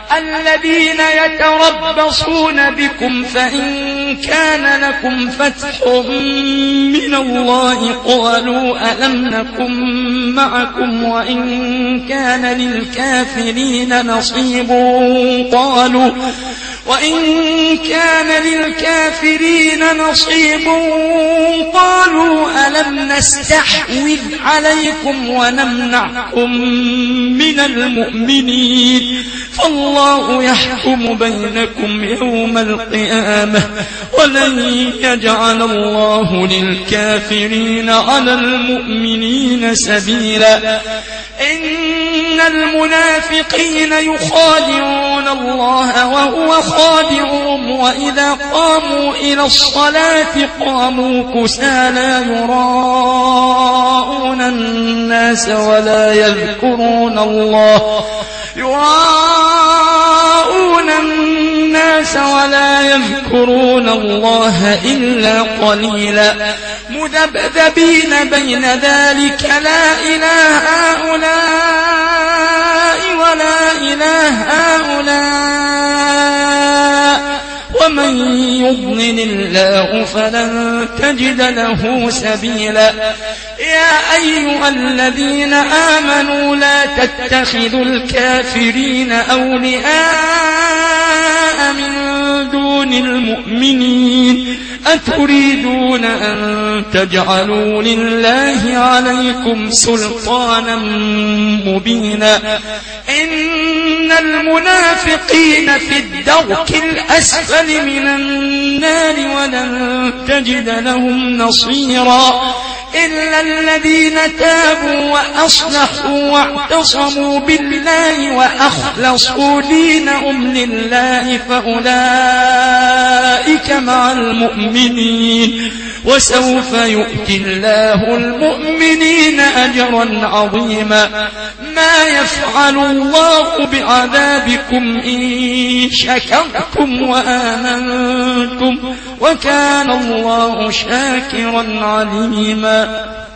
الذين يتربصون بكم فإن كان لكم فتح من الله قالوا ألم نكن معكم وإن كان للكافرين نصيب قالوا ألم نستحوذ عليكم ونمنعكم من المؤمنين فالله يحكم بينكم يوم القيامة ولن يجعل الله للكافرين على المؤمنين سبيلا إن المنافقين يخادعون الله وهو خادعهم وإذا قاموا إلى الصلاة قاموا كسالى يراءون الناس ولا يذكرون الله إلا قليلا مذبذبين بين ذلك لا إله هؤلاء ولا إله هؤلاء ومن يضلل الله فلن تجد له سبيلا يا أيها الذين آمنوا لا تتخذوا الكافرين أولياء من دون المؤمنين أتريدون أن تجعلوا لله عليكم سلطانا مبينا إن المنافقين في الدرك الأسفل من النار ولن تجد لهم نصيرا إلا الذين تابوا وأصلحوا واعتصموا بالله وأخلصوا دينهم لله فأولئك مع المؤمنين وسوف يؤتي الله المؤمنين أجرا عظيما ما يفعل الله بعذابكم إن شكرتم وآمنتم وكان الله شاكرا عليما